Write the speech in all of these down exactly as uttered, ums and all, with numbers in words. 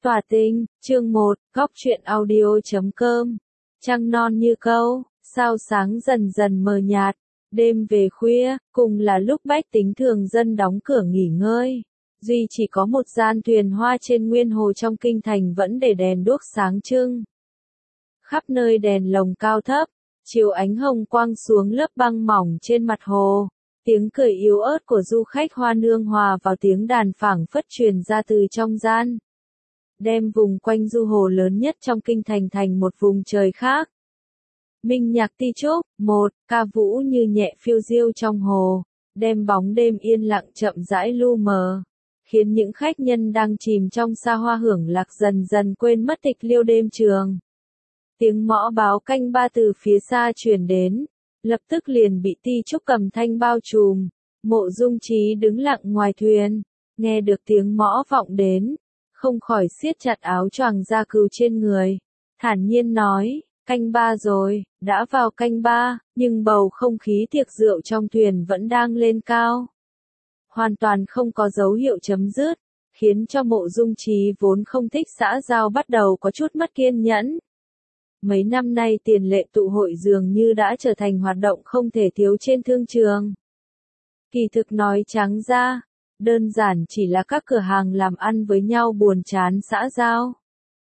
Tỏa tinh, chương một, góc truyện audio.com. Trăng non như câu, sao sáng dần dần mờ nhạt, đêm về khuya, cùng là lúc bách tính thường dân đóng cửa nghỉ ngơi. Duy chỉ có một gian thuyền hoa trên nguyên hồ trong kinh thành vẫn để đèn đuốc sáng trưng. Khắp nơi đèn lồng cao thấp, chiếu ánh hồng quang xuống lớp băng mỏng trên mặt hồ. Tiếng cười yếu ớt của du khách hoa nương hòa vào tiếng đàn phảng phất truyền ra từ trong gian, đem vùng quanh du hồ lớn nhất trong kinh thành thành một vùng trời khác. Minh nhạc ti trúc, một, ca vũ như nhẹ phiêu diêu trong hồ, đem bóng đêm yên lặng chậm rãi lu mờ, khiến những khách nhân đang chìm trong xa hoa hưởng lạc dần dần quên mất tịch liêu đêm trường. Tiếng mõ báo canh ba từ phía xa truyền đến, lập tức liền bị ti trúc cầm thanh bao trùm. Mộ Dung Trí đứng lặng ngoài thuyền, nghe được tiếng mõ vọng đến, không khỏi siết chặt áo choàng da cừu trên người, thản nhiên nói, canh ba rồi, đã vào canh ba, nhưng bầu không khí tiệc rượu trong thuyền vẫn đang lên cao. Hoàn toàn không có dấu hiệu chấm dứt, khiến cho Mộ Dung Trí vốn không thích xã giao bắt đầu có chút mất kiên nhẫn. Mấy năm nay tiền lệ tụ hội dường như đã trở thành hoạt động không thể thiếu trên thương trường. Kỳ thực nói trắng ra, đơn giản chỉ là các cửa hàng làm ăn với nhau buồn chán xã giao.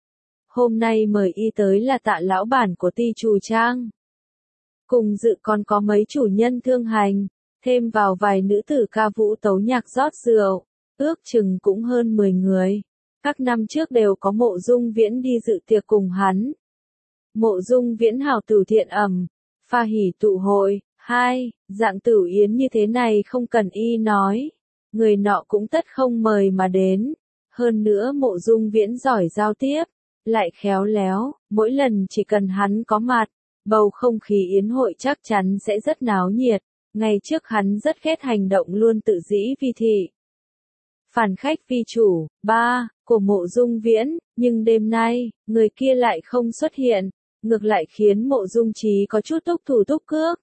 Hôm nay mời y tới là Tạ lão bản của Ti Trù Trang. Cùng dự còn có mấy chủ nhân thương hành, thêm vào vài nữ tử ca vũ tấu nhạc rót rượu, ước chừng cũng hơn mười người. Các năm trước đều có Mộ Dung Viễn đi dự tiệc cùng hắn. Mộ Dung Viễn hào tử thiện ẩm, pha hỉ tụ hội. Hai, dạng tử yến như thế này không cần y nói, người nọ cũng tất không mời mà đến. Hơn nữa Mộ Dung Viễn giỏi giao tiếp, lại khéo léo, mỗi lần chỉ cần hắn có mặt, bầu không khí yến hội chắc chắn sẽ rất náo nhiệt. Ngày trước hắn rất ghét hành động luôn tự dĩ vi thị, phản khách vi chủ, ba, của Mộ Dung Viễn, nhưng đêm nay, người kia lại không xuất hiện, ngược lại khiến Mộ Dung Trí có chút túc thủ túc cước.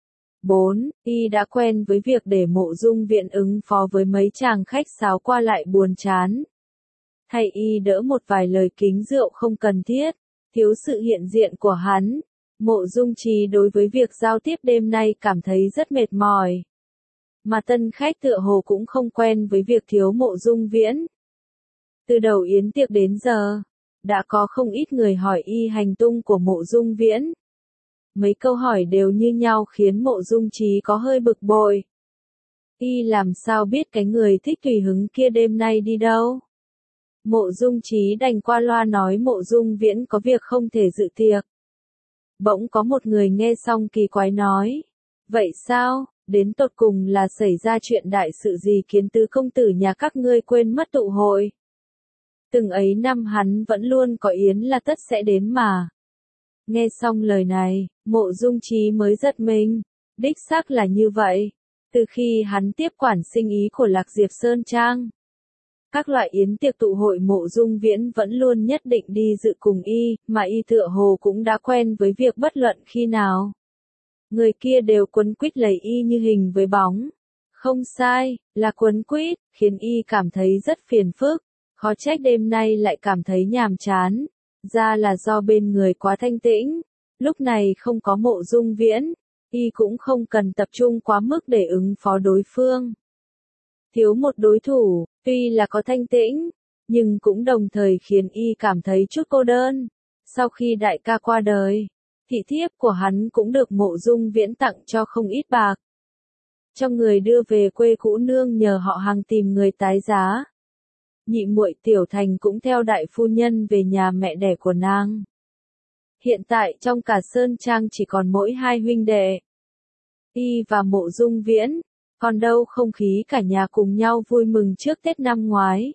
bốn. Y đã quen với việc để Mộ Dung Viễn ứng phó với mấy chàng khách sáo qua lại buồn chán. Thay y đỡ một vài lời kính rượu không cần thiết, thiếu sự hiện diện của hắn, Mộ Dung Trí đối với việc giao tiếp đêm nay cảm thấy rất mệt mỏi. Mà tân khách tựa hồ cũng không quen với việc thiếu Mộ Dung Viễn. Từ đầu yến tiệc đến giờ, đã có không ít người hỏi y hành tung của Mộ Dung Viễn. Mấy câu hỏi đều như nhau khiến Mộ Dung Trí có hơi bực bội. Y làm sao biết cái người thích tùy hứng kia đêm nay đi đâu? Mộ Dung Trí đành qua loa nói Mộ Dung Viễn có việc không thể dự tiệc. Bỗng có một người nghe xong kỳ quái nói, vậy sao, đến tột cùng là xảy ra chuyện đại sự gì khiến tứ công tử nhà các ngươi quên mất tụ hội? Từng ấy năm hắn vẫn luôn có yến là tất sẽ đến mà. Nghe xong lời này, Mộ Dung Trí mới giật mình, đích xác là như vậy. Từ khi hắn tiếp quản sinh ý của Lạc Diệp Sơn Trang, các loại yến tiệc tụ hội Mộ Dung Viễn vẫn luôn nhất định đi dự cùng y, mà y tựa hồ cũng đã quen với việc bất luận khi nào người kia đều quấn quýt lấy y như hình với bóng. Không sai, là quấn quýt, khiến y cảm thấy rất phiền phức, khó trách đêm nay lại cảm thấy nhàm chán. Ra là do bên người quá thanh tĩnh, lúc này không có Mộ Dung Viễn, y cũng không cần tập trung quá mức để ứng phó đối phương. Thiếu một đối thủ, tuy là có thanh tĩnh, nhưng cũng đồng thời khiến y cảm thấy chút cô đơn. Sau khi đại ca qua đời, thị thiếp của hắn cũng được Mộ Dung Viễn tặng cho không ít bạc. Trong người đưa về quê cũ nương nhờ họ hàng tìm người tái giá. Nhị muội Tiểu Thành cũng theo đại phu nhân về nhà mẹ đẻ của nàng. Hiện tại trong cả Sơn Trang chỉ còn mỗi hai huynh đệ, y và Mộ Dung Viễn, còn đâu không khí cả nhà cùng nhau vui mừng trước Tết năm ngoái.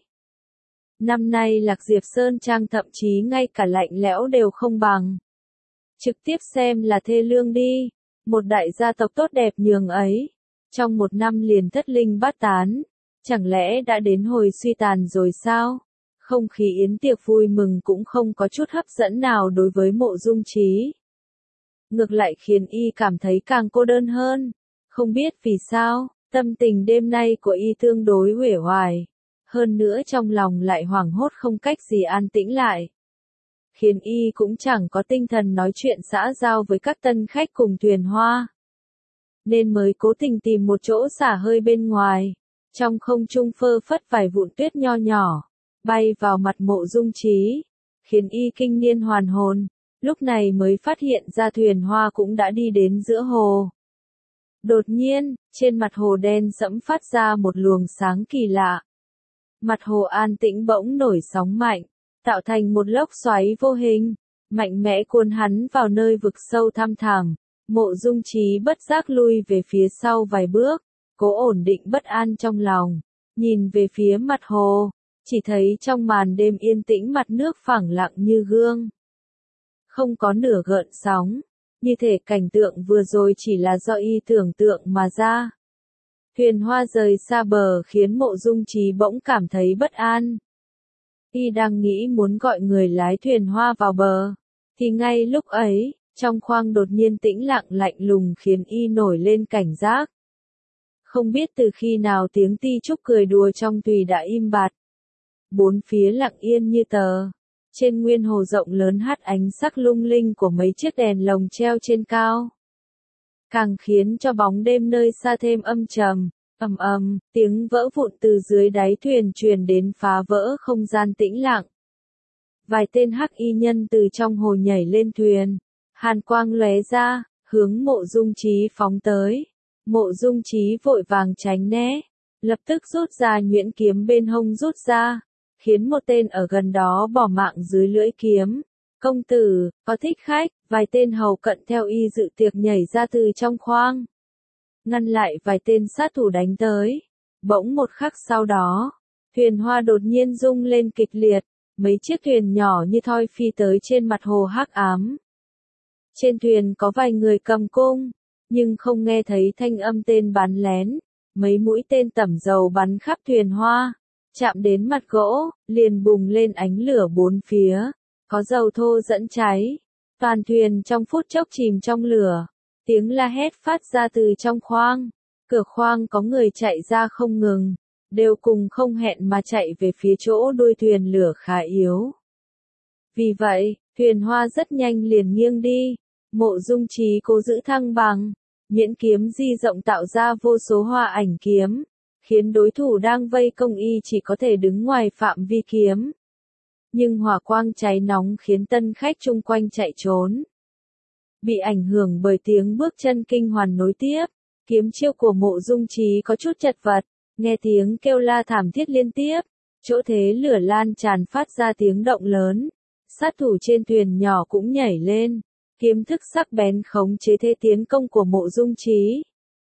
Năm nay Lạc Diệp Sơn Trang thậm chí ngay cả lạnh lẽo đều không bằng. Trực tiếp xem là thê lương đi, một đại gia tộc tốt đẹp nhường ấy, trong một năm liền thất linh bát tán. Chẳng lẽ đã đến hồi suy tàn rồi sao? Không khí yến tiệc vui mừng cũng không có chút hấp dẫn nào đối với Mộ Dung Trí. Ngược lại khiến y cảm thấy càng cô đơn hơn. Không biết vì sao, tâm tình đêm nay của y tương đối uể oải. hơn nữa trong lòng lại hoảng hốt không cách gì an tĩnh lại. Khiến y cũng chẳng có tinh thần nói chuyện xã giao với các tân khách cùng Thuyền Hoa. Nên mới cố tình tìm một chỗ xả hơi bên ngoài. Trong không trung phơ phất vài vụn tuyết nho nhỏ, bay vào mặt Mộ Dung Trí, khiến y kinh niên hoàn hồn, lúc này mới phát hiện ra Thuyền Hoa cũng đã đi đến giữa hồ. Đột nhiên, trên mặt hồ đen sẫm phát ra một luồng sáng kỳ lạ. Mặt hồ an tĩnh bỗng nổi sóng mạnh, tạo thành một lốc xoáy vô hình, mạnh mẽ cuốn hắn vào nơi vực sâu thăm thẳm. Mộ Dung Trí bất giác lui về phía sau vài bước, cố ổn định bất an trong lòng, nhìn về phía mặt hồ, chỉ thấy trong màn đêm yên tĩnh mặt nước phẳng lặng như gương. Không có nửa gợn sóng, như thể cảnh tượng vừa rồi chỉ là do y tưởng tượng mà ra. Thuyền Hoa rời xa bờ khiến Mộ Dung Trí bỗng cảm thấy bất an. Y đang nghĩ muốn gọi người lái Thuyền Hoa vào bờ, thì ngay lúc ấy, trong khoang đột nhiên tĩnh lặng lạnh lùng khiến y nổi lên cảnh giác. Không biết từ khi nào tiếng ti trúc cười đùa trong tùy đã im bặt. Bốn phía lặng yên như tờ. Trên nguyên hồ rộng lớn hắt ánh sắc lung linh của mấy chiếc đèn lồng treo trên cao. Càng khiến cho bóng đêm nơi xa thêm âm trầm, ầm ầm, tiếng vỡ vụn từ dưới đáy thuyền truyền đến phá vỡ không gian tĩnh lặng. Vài tên hắc y nhân từ trong hồ nhảy lên thuyền, hàn quang lóe ra, hướng Mộ Dung Trí phóng tới. Mộ Dung Trí vội vàng tránh né, lập tức rút ra nhuyễn kiếm bên hông rút ra, khiến một tên ở gần đó bỏ mạng dưới lưỡi kiếm. Công tử, có thích khách, vài tên hầu cận theo y dự tiệc nhảy ra từ trong khoang. Ngăn lại vài tên sát thủ đánh tới. Bỗng một khắc sau đó, Thuyền Hoa đột nhiên rung lên kịch liệt, mấy chiếc thuyền nhỏ như thoi phi tới trên mặt hồ hắc ám. Trên thuyền có vài người cầm cung, nhưng không nghe thấy thanh âm tên bắn lén. Mấy mũi tên tẩm dầu bắn khắp Thuyền Hoa, chạm đến mặt gỗ, liền bùng lên ánh lửa bốn phía, có dầu thô dẫn cháy. Toàn thuyền trong phút chốc chìm trong lửa, tiếng la hét phát ra từ trong khoang. Cửa khoang có người chạy ra không ngừng, đều cùng không hẹn mà chạy về phía chỗ đuôi thuyền lửa khá yếu. Vì vậy, Thuyền Hoa rất nhanh liền nghiêng đi. Mộ Dung Trí cố giữ thăng bằng, nhuyễn kiếm di rộng tạo ra vô số hoa ảnh kiếm, khiến đối thủ đang vây công y chỉ có thể đứng ngoài phạm vi kiếm. Nhưng hỏa quang cháy nóng khiến tân khách chung quanh chạy trốn. Bị ảnh hưởng bởi tiếng bước chân kinh hoàn nối tiếp, kiếm chiêu của Mộ Dung Trí có chút chật vật, nghe tiếng kêu la thảm thiết liên tiếp, chỗ thế lửa lan tràn phát ra tiếng động lớn. Sát thủ trên thuyền nhỏ cũng nhảy lên, kiếm thức sắc bén khống chế thế tiến công của Mộ Dung Trí.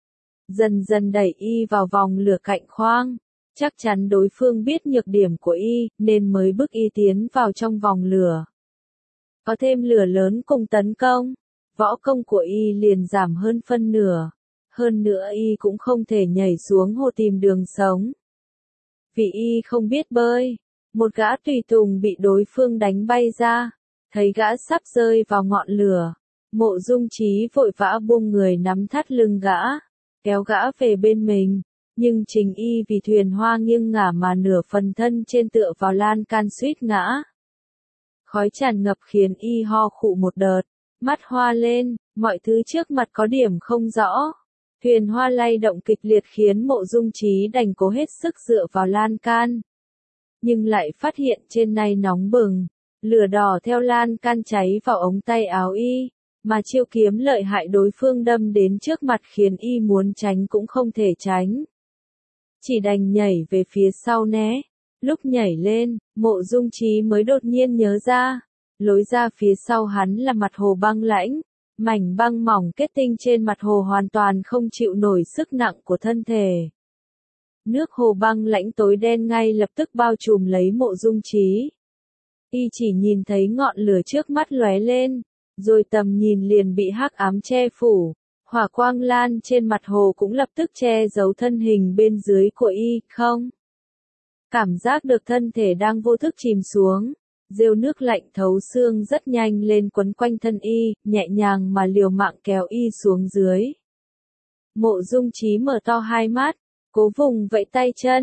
Dần dần đẩy y vào vòng lửa cạnh khoang, chắc chắn đối phương biết nhược điểm của y, nên mới bức y tiến vào trong vòng lửa. Có thêm lửa lớn cùng tấn công, võ công của y liền giảm hơn phân nửa, hơn nữa y cũng không thể nhảy xuống hồ tìm đường sống. Vì y không biết bơi, một gã tùy tùng bị đối phương đánh bay ra, thấy gã sắp rơi vào ngọn lửa, Mộ Dung Trí vội vã buông người nắm thắt lưng gã, kéo gã về bên mình, nhưng chính y vì Thuyền Hoa nghiêng ngả mà nửa phần thân trên tựa vào lan can suýt ngã. Khói tràn ngập khiến y ho khụ một đợt, mắt hoa lên, mọi thứ trước mặt có điểm không rõ. Thuyền Hoa lay động kịch liệt khiến Mộ Dung Trí đành cố hết sức dựa vào lan can. Nhưng lại phát hiện trên này nóng bừng, lửa đỏ theo lan can cháy vào ống tay áo y, mà chiêu kiếm lợi hại đối phương đâm đến trước mặt khiến y muốn tránh cũng không thể tránh. Chỉ đành nhảy về phía sau né. Lúc nhảy lên, Mộ Dung Trí mới đột nhiên nhớ ra, lối ra phía sau hắn là mặt hồ băng lãnh, mảnh băng mỏng kết tinh trên mặt hồ hoàn toàn không chịu nổi sức nặng của thân thể. Nước hồ băng lãnh tối đen ngay lập tức bao trùm lấy Mộ Dung Trí. Y chỉ nhìn thấy ngọn lửa trước mắt lóe lên, rồi tầm nhìn liền bị hắc ám che phủ, hỏa quang lan trên mặt hồ cũng lập tức che giấu thân hình bên dưới của y, không. Cảm giác được thân thể đang vô thức chìm xuống, rêu nước lạnh thấu xương rất nhanh lên quấn quanh thân y, nhẹ nhàng mà liều mạng kéo y xuống dưới. Mộ Dung Trí mở to hai mắt, cố vùng vẫy tay chân,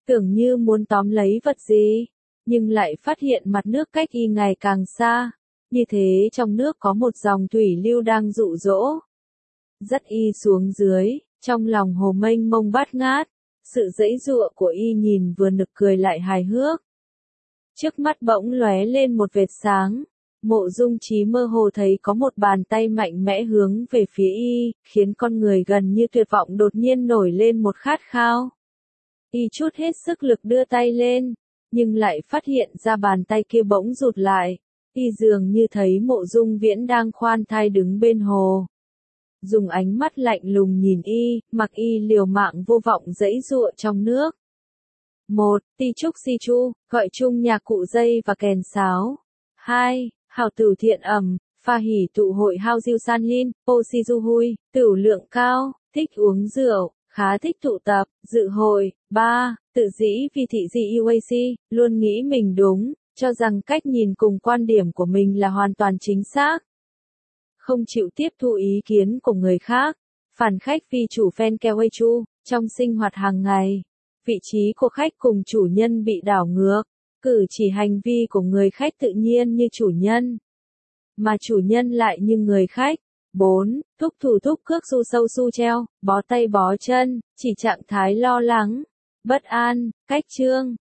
tưởng như muốn tóm lấy vật gì, nhưng lại phát hiện mặt nước cách y ngày càng xa, như thế trong nước có một dòng thủy lưu đang dụ dỗ. Dắt y xuống dưới, trong lòng hồ mênh mông bát ngát, sự giãy giụa của y nhìn vừa nực cười lại hài hước. Trước mắt bỗng lóe lên một vệt sáng, Mộ Dung Trí mơ hồ thấy có một bàn tay mạnh mẽ hướng về phía y, khiến con người gần như tuyệt vọng đột nhiên nổi lên một khát khao. Y chút hết sức lực đưa tay lên, nhưng lại phát hiện ra bàn tay kia bỗng rụt lại, y dường như thấy Mộ Dung Viễn đang khoan thai đứng bên hồ. Dùng ánh mắt lạnh lùng nhìn y, mặc y liều mạng vô vọng giãy giụa trong nước. một. Ti trúc si chu, gọi chung nhạc cụ dây và kèn sáo. hai. Hào tửu thiện ẩm, pha hỉ tụ hội hao diêu san lin, po si du hui, tửu lượng cao, thích uống rượu, khá thích tụ tập, dự hội. ba. Tự dĩ vì thị dị u a xê, luôn nghĩ mình đúng, cho rằng cách nhìn cùng quan điểm của mình là hoàn toàn chính xác. Không chịu tiếp thu ý kiến của người khác, phản khách vì chủ fan keo hay chu, trong sinh hoạt hàng ngày. Vị trí của khách cùng chủ nhân bị đảo ngược, cử chỉ hành vi của người khách tự nhiên như chủ nhân, mà chủ nhân lại như người khách. bốn. Thúc thủ thúc cước su sâu su treo, bó tay bó chân, chỉ trạng thái lo lắng, bất an, cách trương,